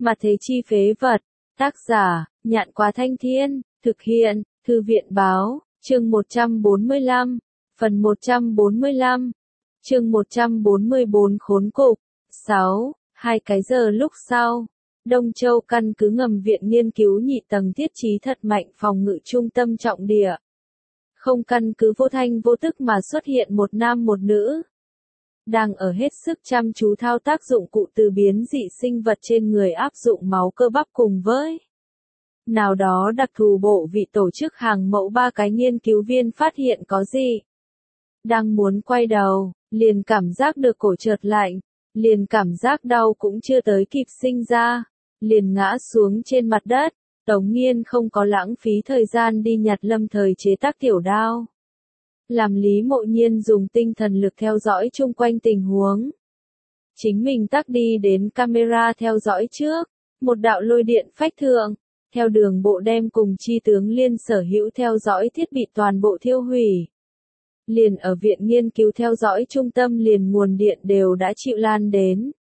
Mà thế chi phế vật. Tác giả, Nhạn Quá Thanh Thiên, thực hiện, Thư viện Báo, chương 145, phần 145, chương 144 khốn cục. 6. 2 cái giờ lúc sau, Đông Châu căn cứ ngầm Viện Nghiên cứu nhị tầng thiết trí thật mạnh phòng ngự trung tâm trọng địa. Không căn cứ vô thanh vô tức mà xuất hiện một nam một nữ. Đang ở hết sức chăm chú thao tác dụng cụ từ biến dị sinh vật trên người áp dụng máu cơ bắp cùng với nào đó đặc thù bộ vị tổ chức hàng mẫu. Ba cái nghiên cứu viên phát hiện có gì. Đang muốn quay đầu, liền cảm giác được cổ chợt lạnh, liền cảm giác đau cũng chưa tới kịp sinh ra, liền ngã xuống trên mặt đất. Tống Nghiên không có lãng phí thời gian đi nhặt lâm thời chế tác tiểu đao. Làm Lý Mộ Nhiên dùng tinh thần lực theo dõi chung quanh tình huống. Chính mình tắc đi đến camera theo dõi trước, một đạo lôi điện phách thượng, theo đường bộ đem cùng chi tướng liên sở hữu theo dõi thiết bị toàn bộ thiêu hủy. Liền ở viện nghiên cứu theo dõi trung tâm liền nguồn điện đều đã chịu lan đến.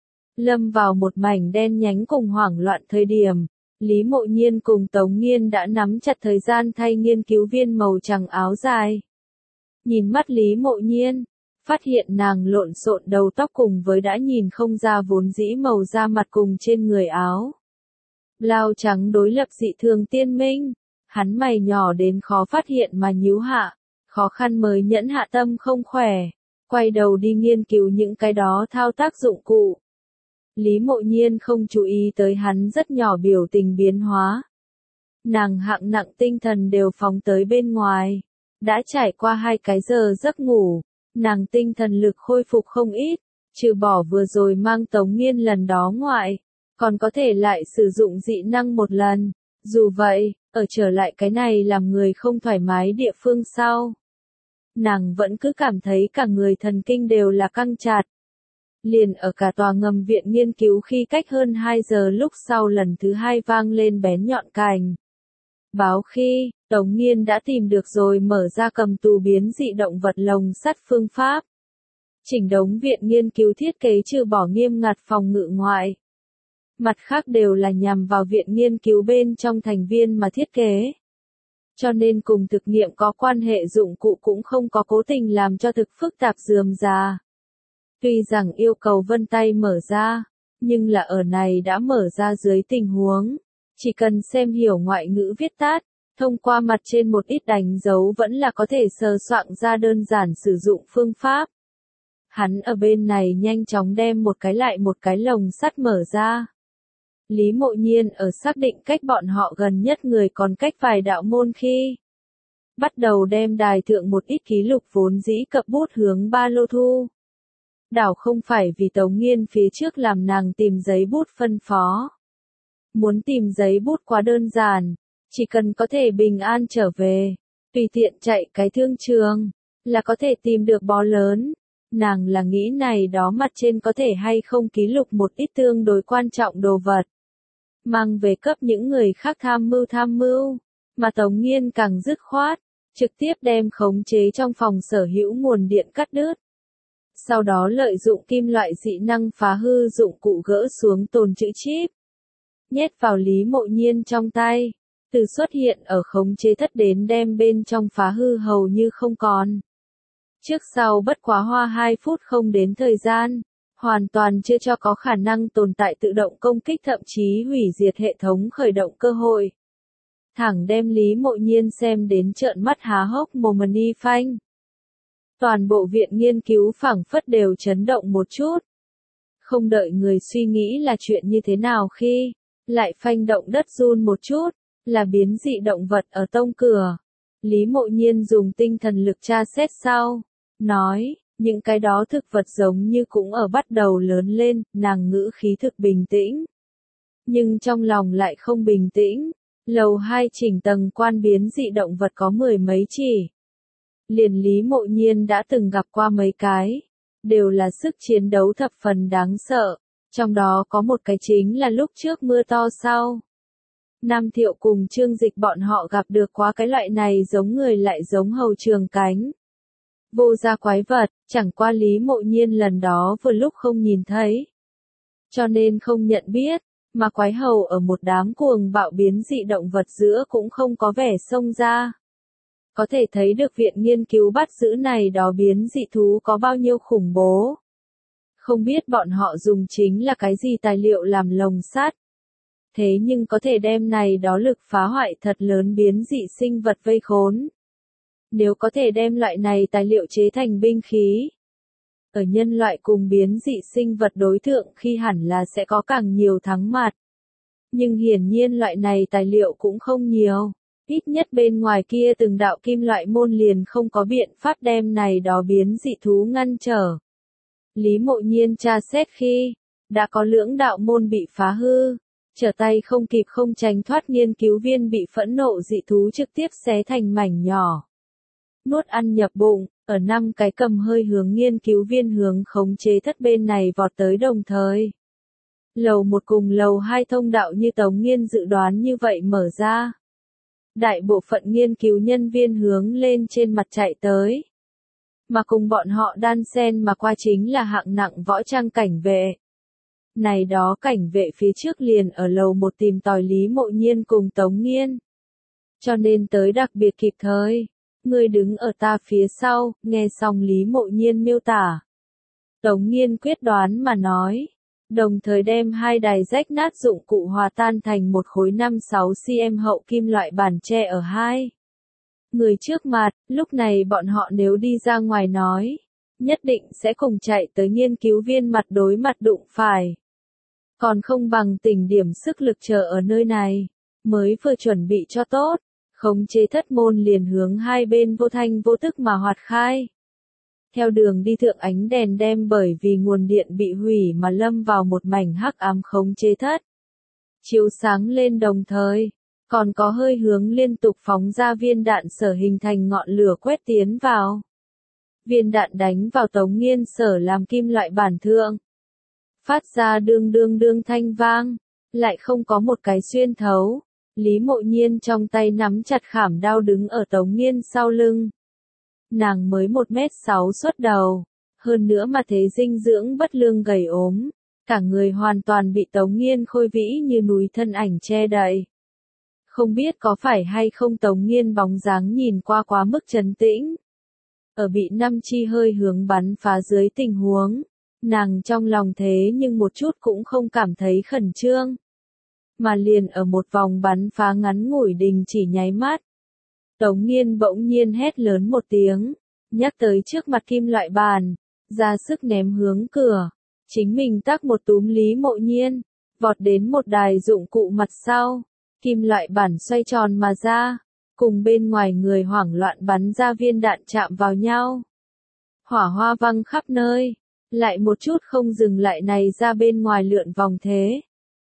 Lâm vào một mảnh đen nhánh cùng hoảng loạn thời điểm, Lý Mộ Nhiên cùng Tống Nghiên đã nắm chặt thời gian thay nghiên cứu viên màu trắng áo dài. Nhìn mắt Lý Mộ Nhiên, phát hiện nàng lộn xộn đầu tóc cùng với đã nhìn không ra vốn dĩ màu da mặt cùng trên người áo. Blau trắng đối lập dị thường tiên minh, hắn mày nhỏ đến khó phát hiện mà nhíu hạ, khó khăn mới nhẫn hạ tâm không khỏe, quay đầu đi nghiên cứu những cái đó thao tác dụng cụ. Lý Mộ Nhiên không chú ý tới hắn rất nhỏ biểu tình biến hóa. Nàng hạng nặng tinh thần đều phóng tới bên ngoài. Đã trải qua 2 cái giờ giấc ngủ, nàng tinh thần lực khôi phục không ít, trừ bỏ vừa rồi mang Tống Nghiên lần đó ngoại, còn có thể lại sử dụng dị năng một lần. Dù vậy, ở trở lại cái này làm người không thoải mái địa phương sau, nàng vẫn cứ cảm thấy cả người thần kinh đều là căng chặt. Liền ở cả tòa ngầm viện nghiên cứu khi cách hơn 2 giờ lúc sau lần thứ 2 vang lên bén nhọn cành báo khi, Tống Nghiên đã tìm được rồi mở ra cầm tù biến dị động vật lồng sắt phương pháp. Chỉnh đống viện nghiên cứu thiết kế trừ bỏ nghiêm ngặt phòng ngự ngoại. Mặt khác đều là nhằm vào viện nghiên cứu bên trong thành viên mà thiết kế. Cho nên cùng thực nghiệm có quan hệ dụng cụ cũng không có cố tình làm cho thực phức tạp rườm rà. Tuy rằng yêu cầu vân tay mở ra, nhưng là ở này đã mở ra dưới tình huống. Chỉ cần xem hiểu ngoại ngữ viết tắt, thông qua mặt trên một ít đánh dấu vẫn là có thể sờ soạn ra đơn giản sử dụng phương pháp. Hắn ở bên này nhanh chóng đem một cái lại một cái lồng sắt mở ra. Lý Mộ Nhiên ở xác định cách bọn họ gần nhất người còn cách vài đạo môn khi bắt đầu đem đài thượng một ít ký lục vốn dĩ cập bút hướng ba lô thu. Đảo không phải vì Tống Nghiên phía trước làm nàng tìm giấy bút phân phó. Muốn tìm giấy bút quá đơn giản, chỉ cần có thể bình an trở về, tùy tiện chạy cái thương trường, là có thể tìm được bó lớn. Nàng là nghĩ này đó mặt trên có thể hay không ký lục một ít tương đối quan trọng đồ vật. Mang về cấp những người khác tham mưu, mà Tống Nghiên càng dứt khoát, trực tiếp đem khống chế trong phòng sở hữu nguồn điện cắt đứt. Sau đó lợi dụng kim loại dị năng phá hư dụng cụ gỡ xuống tồn trữ chip. Nhét vào Lý Mộ Nhiên trong tay, từ xuất hiện ở khống chế thất đến đem bên trong phá hư hầu như không còn. Trước sau bất quá hoa 2 phút không đến thời gian, hoàn toàn chưa cho có khả năng tồn tại tự động công kích thậm chí hủy diệt hệ thống khởi động cơ hội. Thẳng đem Lý Mộ Nhiên xem đến trợn mắt há hốc mồm ni phanh. Toàn bộ viện nghiên cứu phảng phất đều chấn động một chút. Không đợi người suy nghĩ là chuyện như thế nào khi lại phanh động đất run một chút, là biến dị động vật ở tông cửa. Lý Mộ Nhiên dùng tinh thần lực tra xét sau, nói, những cái đó thực vật giống như cũng ở bắt đầu lớn lên, nàng ngữ khí thực bình tĩnh. Nhưng trong lòng lại không bình tĩnh, lầu 2 chỉnh tầng quan biến dị động vật có 10 mấy chỉ. Liền Lý Mộ Nhiên đã từng gặp qua mấy cái, đều là sức chiến đấu thập phần đáng sợ. Trong đó có một cái chính là lúc trước mưa to sau. Nam Thiệu cùng Trương Dịch bọn họ gặp được quá cái loại này giống người lại giống hầu trường cánh. Vô gia quái vật, chẳng qua Lý Mộ Nhiên lần đó vừa lúc không nhìn thấy. Cho nên không nhận biết, Mà quái hầu ở một đám cuồng bạo biến dị động vật giữa cũng không có vẻ xông ra. Có thể thấy được viện nghiên cứu bắt giữ này đó biến dị thú có bao nhiêu khủng bố. Không biết bọn họ dùng chính là cái gì tài liệu làm lồng sắt. Thế nhưng có thể đem này đó lực phá hoại thật lớn biến dị sinh vật vây khốn. Nếu có thể đem loại này tài liệu chế thành binh khí, ở nhân loại cùng biến dị sinh vật đối thượng khi hẳn là sẽ có càng nhiều thắng mặt. Nhưng hiển nhiên loại này tài liệu cũng không nhiều. Ít nhất bên ngoài kia từng đạo kim loại môn liền không có biện pháp đem này đó biến dị thú ngăn trở. Lý Mộ Nhiên tra xét khi, đã có lưỡng đạo môn bị phá hư, trở tay không kịp không tránh thoát nghiên cứu viên bị phẫn nộ dị thú trực tiếp xé thành mảnh nhỏ. Nuốt ăn nhập bụng, ở 5 cái cầm hơi hướng nghiên cứu viên hướng khống chế thất bên này vọt tới đồng thời. Lầu 1 cùng lầu 2 thông đạo như Tống Nghiên dự đoán như vậy mở ra. Đại bộ phận nghiên cứu nhân viên hướng lên trên mặt chạy tới. Mà cùng bọn họ đan xen mà qua chính là hạng nặng võ trang cảnh vệ. Này đó cảnh vệ phía trước liền ở lầu 1 tìm tòi Lý Mộ Nhiên cùng Tống Nghiên. Cho nên tới đặc biệt kịp thời. Ngươi đứng ở ta phía sau, nghe xong Lý Mộ Nhiên miêu tả. Tống Nghiên quyết đoán mà nói. Đồng thời đem 2 đài rách nát dụng cụ hòa tan thành một khối 5-6 cm hậu kim loại bàn tre ở 2 người trước mặt. Lúc này bọn họ nếu đi ra ngoài nói, nhất định sẽ cùng chạy tới nghiên cứu viên mặt đối mặt đụng phải. Còn không bằng tỉnh điểm sức lực chờ ở nơi này, mới vừa chuẩn bị cho tốt, khống chế thất môn liền hướng hai bên vô thanh vô tức mà hoạt khai. Theo đường đi thượng ánh đèn đem bởi vì nguồn điện bị hủy mà lâm vào một mảnh hắc ám khống chế thất. Chiếu sáng lên đồng thời, còn có hơi hướng liên tục phóng ra viên đạn sở hình thành ngọn lửa quét tiến vào. Viên đạn đánh vào Tống Nghiên sở làm kim loại bản thượng. Phát ra đương đương đương thanh vang, lại không có một cái xuyên thấu. Lý Mộ Nhiên trong tay nắm chặt khảm đao đứng ở Tống Nghiên sau lưng. Nàng mới 1m6 xuất đầu, hơn nữa mà thế dinh dưỡng bất lương gầy ốm, cả người hoàn toàn bị Tống Nghiên khôi vĩ như núi thân ảnh che đậy. Không biết có phải hay không Tống Nghiên bóng dáng nhìn qua quá mức trấn tĩnh. Ở bị 5 chi hơi hướng bắn phá dưới tình huống, nàng trong lòng thế nhưng một chút cũng không cảm thấy khẩn trương. Mà liền ở một vòng bắn phá ngắn ngủi đình chỉ nháy mắt. Tống Nghiên bỗng nhiên hét lớn một tiếng, nhắc tới trước mặt kim loại bàn, ra sức ném hướng cửa. Chính mình tác một túm Lý Mộ Nhiên, vọt đến một đài dụng cụ mặt sau. Kim loại bản xoay tròn mà ra, cùng bên ngoài người hoảng loạn bắn ra viên đạn chạm vào nhau. Hỏa hoa văng khắp nơi, lại một chút không dừng lại này ra bên ngoài lượn vòng thế.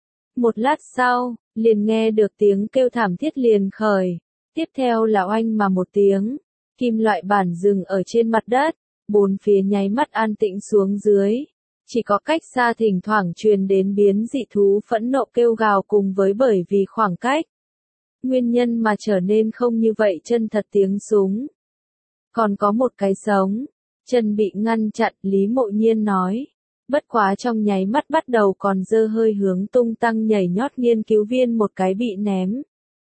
Một lát sau, liền nghe được tiếng kêu thảm thiết liền khởi, tiếp theo là oanh mà một tiếng, kim loại bản dừng ở trên mặt đất, bốn phía nháy mắt an tĩnh xuống dưới. Chỉ có cách xa thỉnh thoảng truyền đến biến dị thú phẫn nộ kêu gào cùng với bởi vì khoảng cách. Nguyên nhân mà trở nên không như vậy chân thật tiếng súng. Còn có một cái sống, chân bị ngăn chặn, Lý Mộ Nhiên nói. Bất quá trong nháy mắt bắt đầu còn dơ hơi hướng tung tăng nhảy nhót nghiên cứu viên một cái bị ném.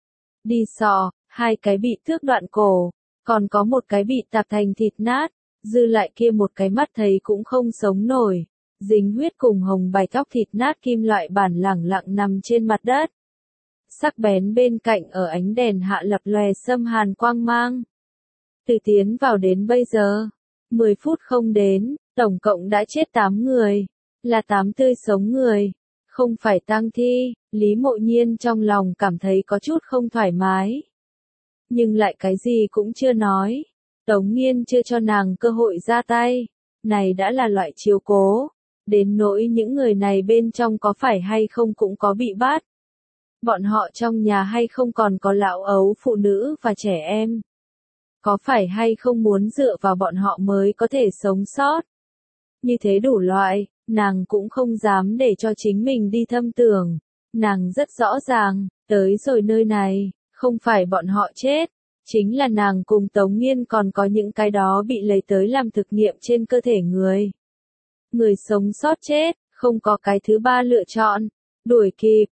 Đi sọ, 2 cái bị thước đoạn cổ, còn có một cái bị tạp thành thịt nát, dư lại kia một cái mắt thấy cũng không sống nổi. Dính huyết cùng hồng bạch tóc thịt nát kim loại bản lẳng lặng nằm trên mặt đất. Sắc bén bên cạnh ở ánh đèn hạ lập lòe xâm hàn quang mang. Từ tiến vào đến bây giờ, 10 phút không đến, tổng cộng đã chết 8 người, là 8 tươi sống người, không phải tang thi. Lý Mộ Nhiên trong lòng cảm thấy có chút không thoải mái. Nhưng lại cái gì cũng chưa nói, Tống Nghiên chưa cho nàng cơ hội ra tay, này đã là loại chiếu cố. Đến nỗi những người này bên trong có phải hay không cũng có bị bắt. Bọn họ trong nhà hay không còn có lão ấu phụ nữ và trẻ em. Có phải hay không muốn dựa vào bọn họ mới có thể sống sót. Như thế đủ loại, nàng cũng không dám để cho chính mình đi thâm tưởng. Nàng rất rõ ràng, tới rồi nơi này, không phải bọn họ chết. Chính là nàng cùng Tống Nghiên còn có những cái đó bị lấy tới làm thực nghiệm trên cơ thể người. Người sống sót chết, không có cái thứ ba lựa chọn, đuổi kịp,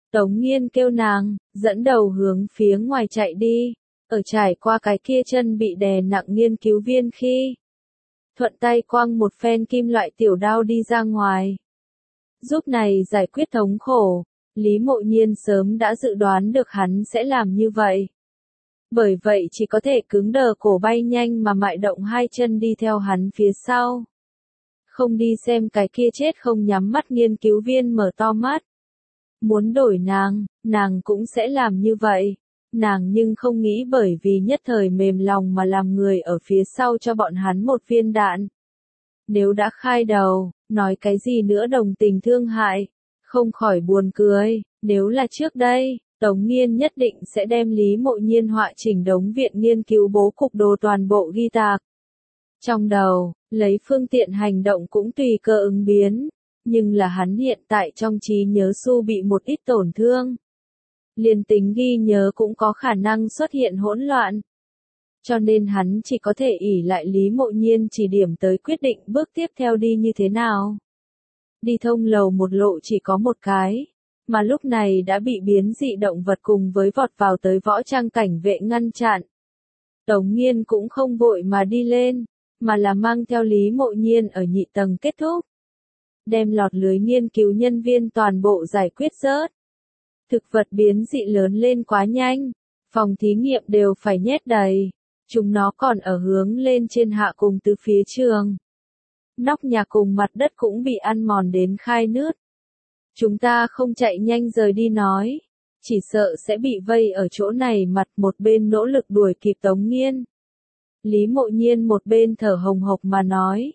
Tống Nghiên kêu nàng, dẫn đầu hướng phía ngoài chạy đi, ở trải qua cái kia chân bị đè nặng nghiên cứu viên khi, thuận tay quăng một phen kim loại tiểu đao đi ra ngoài. Giúp này giải quyết thống khổ, Lý Mộ Nhiên sớm đã dự đoán được hắn sẽ làm như vậy. Bởi vậy chỉ có thể cứng đờ cổ bay nhanh mà mại động hai chân đi theo hắn phía sau. Không đi xem cái kia chết không nhắm mắt nghiên cứu viên mở to mắt. Muốn đổi nàng cũng sẽ làm như vậy. Nàng nhưng không nghĩ bởi vì nhất thời mềm lòng mà làm người ở phía sau cho bọn hắn một viên đạn. Nếu đã khai đầu, nói cái gì nữa đồng tình thương hại, không khỏi buồn cười, nếu là trước đây, Tống Nghiên nhất định sẽ đem Lý Mộ Nhiên họa chỉnh đống viện nghiên cứu bố cục đồ toàn bộ ghi tạc. Trong đầu, lấy phương tiện hành động cũng tùy cơ ứng biến, nhưng là hắn hiện tại trong trí nhớ su bị một ít tổn thương. Liên tính ghi nhớ cũng có khả năng xuất hiện hỗn loạn. Cho nên hắn chỉ có thể ỷ lại Lý Mộ Nhiên chỉ điểm tới quyết định bước tiếp theo đi như thế nào. Đi thông lầu một lộ chỉ có một cái, mà lúc này đã bị biến dị động vật cùng với vọt vào tới võ trang cảnh vệ ngăn chặn. Tống Nghiên cũng không vội mà đi lên, mà là mang theo Lý Mộ Nhiên ở nhị tầng kết thúc. Đem lọt lưới nghiên cứu nhân viên toàn bộ giải quyết rớt. Thực vật biến dị lớn lên quá nhanh, phòng thí nghiệm đều phải nhét đầy, chúng nó còn ở hướng lên trên hạ cùng từ phía trường. Nóc nhà cùng mặt đất cũng bị ăn mòn đến khai nứt. Chúng ta không chạy nhanh rời đi nói, chỉ sợ sẽ bị vây ở chỗ này mặt một bên nỗ lực đuổi kịp Tống Nghiên. Lý Mộ Nhiên một bên thở hồng hộc mà nói,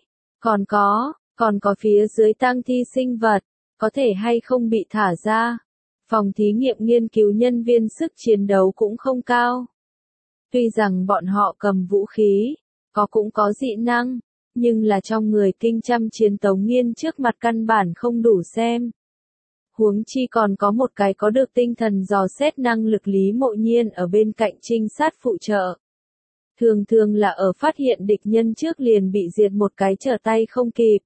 còn có phía dưới tang thi sinh vật, có thể hay không bị thả ra. Phòng thí nghiệm nghiên cứu nhân viên sức chiến đấu cũng không cao. Tuy rằng bọn họ cầm vũ khí, cũng có dị năng, nhưng là trong người kinh chăm chiến Tống Nghiên trước mặt căn bản không đủ xem. Huống chi còn có một cái có được tinh thần dò xét năng lực Lý Mộ Nhiên ở bên cạnh trinh sát phụ trợ. Thường là ở phát hiện địch nhân trước liền bị diệt một cái trở tay không kịp.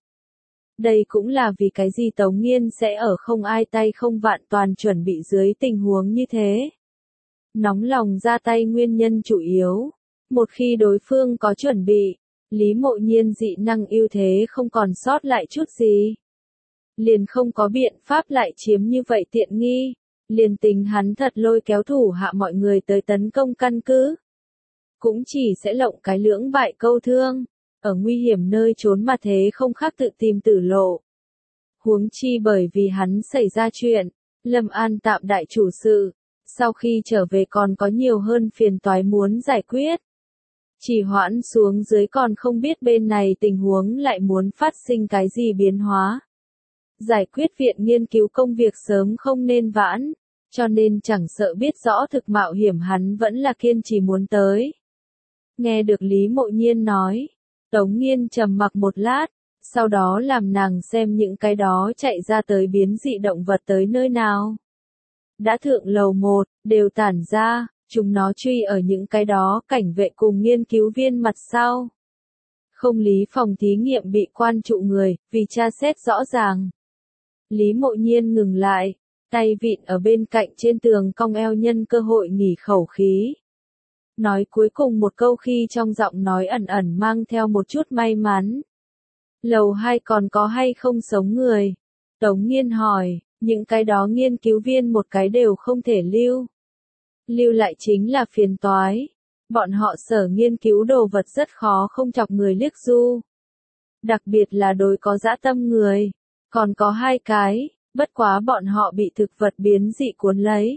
Đây cũng là vì cái gì Tống Nghiên sẽ ở không ai tay không vạn toàn chuẩn bị dưới tình huống như thế. Nóng lòng ra tay nguyên nhân chủ yếu. Một khi đối phương có chuẩn bị, Lý Mộ Nhiên dị năng ưu thế không còn sót lại chút gì. Liền không có biện pháp lại chiếm như vậy tiện nghi. Liền tính hắn thật lôi kéo thủ hạ mọi người tới tấn công căn cứ. Cũng chỉ sẽ lộng cái lưỡng bại câu thương. Ở nguy hiểm nơi trốn mà thế không khác tự tìm tử lộ. Huống chi bởi vì hắn xảy ra chuyện, Lâm An tạm đại chủ sự, sau khi trở về còn có nhiều hơn phiền toái muốn giải quyết. Chỉ hoãn xuống dưới còn không biết bên này tình huống lại muốn phát sinh cái gì biến hóa. Giải quyết viện nghiên cứu công việc sớm không nên vãn, cho nên chẳng sợ biết rõ thực mạo hiểm hắn vẫn là kiên trì muốn tới. Nghe được Lý Mộ Nhiên nói, Tống Nghiên trầm mặc một lát, sau đó làm nàng xem những cái đó chạy ra tới biến dị động vật tới nơi nào. Đã thượng lầu 1, đều tản ra, chúng nó truy ở những cái đó cảnh vệ cùng nghiên cứu viên mặt sau. Không lý phòng thí nghiệm bị quan trụ người, vì tra xét rõ ràng. Lý Mộ Nhiên ngừng lại, tay vịn ở bên cạnh trên tường cong eo nhân cơ hội nghỉ khẩu khí. Nói cuối cùng một câu khi trong giọng nói ẩn ẩn mang theo một chút may mắn. Lầu 2 còn có hay không sống người? Tống Nghiên hỏi, những cái đó nghiên cứu viên một cái đều không thể lưu. Lưu lại chính là phiền toái. Bọn họ sở nghiên cứu đồ vật rất khó không chọc người liếc du. Đặc biệt là đối có dã tâm người. Còn có 2 cái, bất quá bọn họ bị thực vật biến dị cuốn lấy.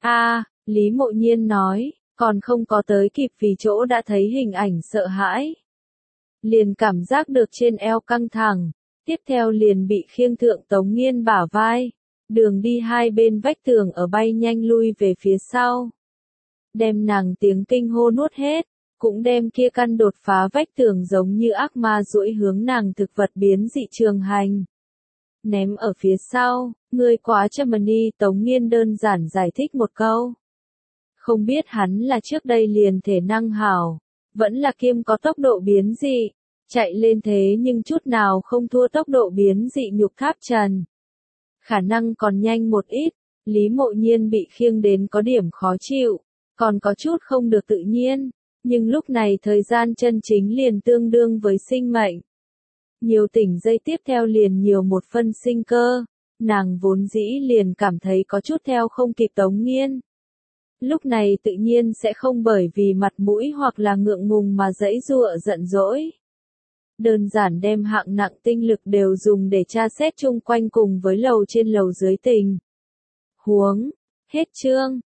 Lý Mộ Nhiên nói. Còn không có tới kịp vì chỗ đã thấy hình ảnh sợ hãi. Liền cảm giác được trên eo căng thẳng, tiếp theo liền bị khiêng thượng Tống Nghiên bả vai. Đường đi hai bên vách tường ở bay nhanh lui về phía sau. Đem nàng tiếng kinh hô nuốt hết, cũng đem kia căn đột phá vách tường giống như ác ma duỗi hướng nàng thực vật biến dị trường hành. Ném ở phía sau, ngươi quá Germany Tống Nghiên đơn giản giải thích một câu. Không biết hắn là trước đây liền thể năng hảo, vẫn là kiêm có tốc độ biến dị, chạy lên thế nhưng chút nào không thua tốc độ biến dị nhục tháp trần. Khả năng còn nhanh một ít, Lý Mộ Nhiên bị khiêng đến có điểm khó chịu, còn có chút không được tự nhiên, nhưng lúc này thời gian chân chính liền tương đương với sinh mệnh. Nhiều tỉnh giây tiếp theo liền nhiều một phân sinh cơ, nàng vốn dĩ liền cảm thấy có chút theo không kịp Tống Nghiên. Lúc này tự nhiên sẽ không bởi vì mặt mũi hoặc là ngượng ngùng mà giãy giụa giận dỗi. Đơn giản đem hạng nặng tinh lực đều dùng để tra xét chung quanh cùng với lầu trên lầu dưới tình huống. Hết chương.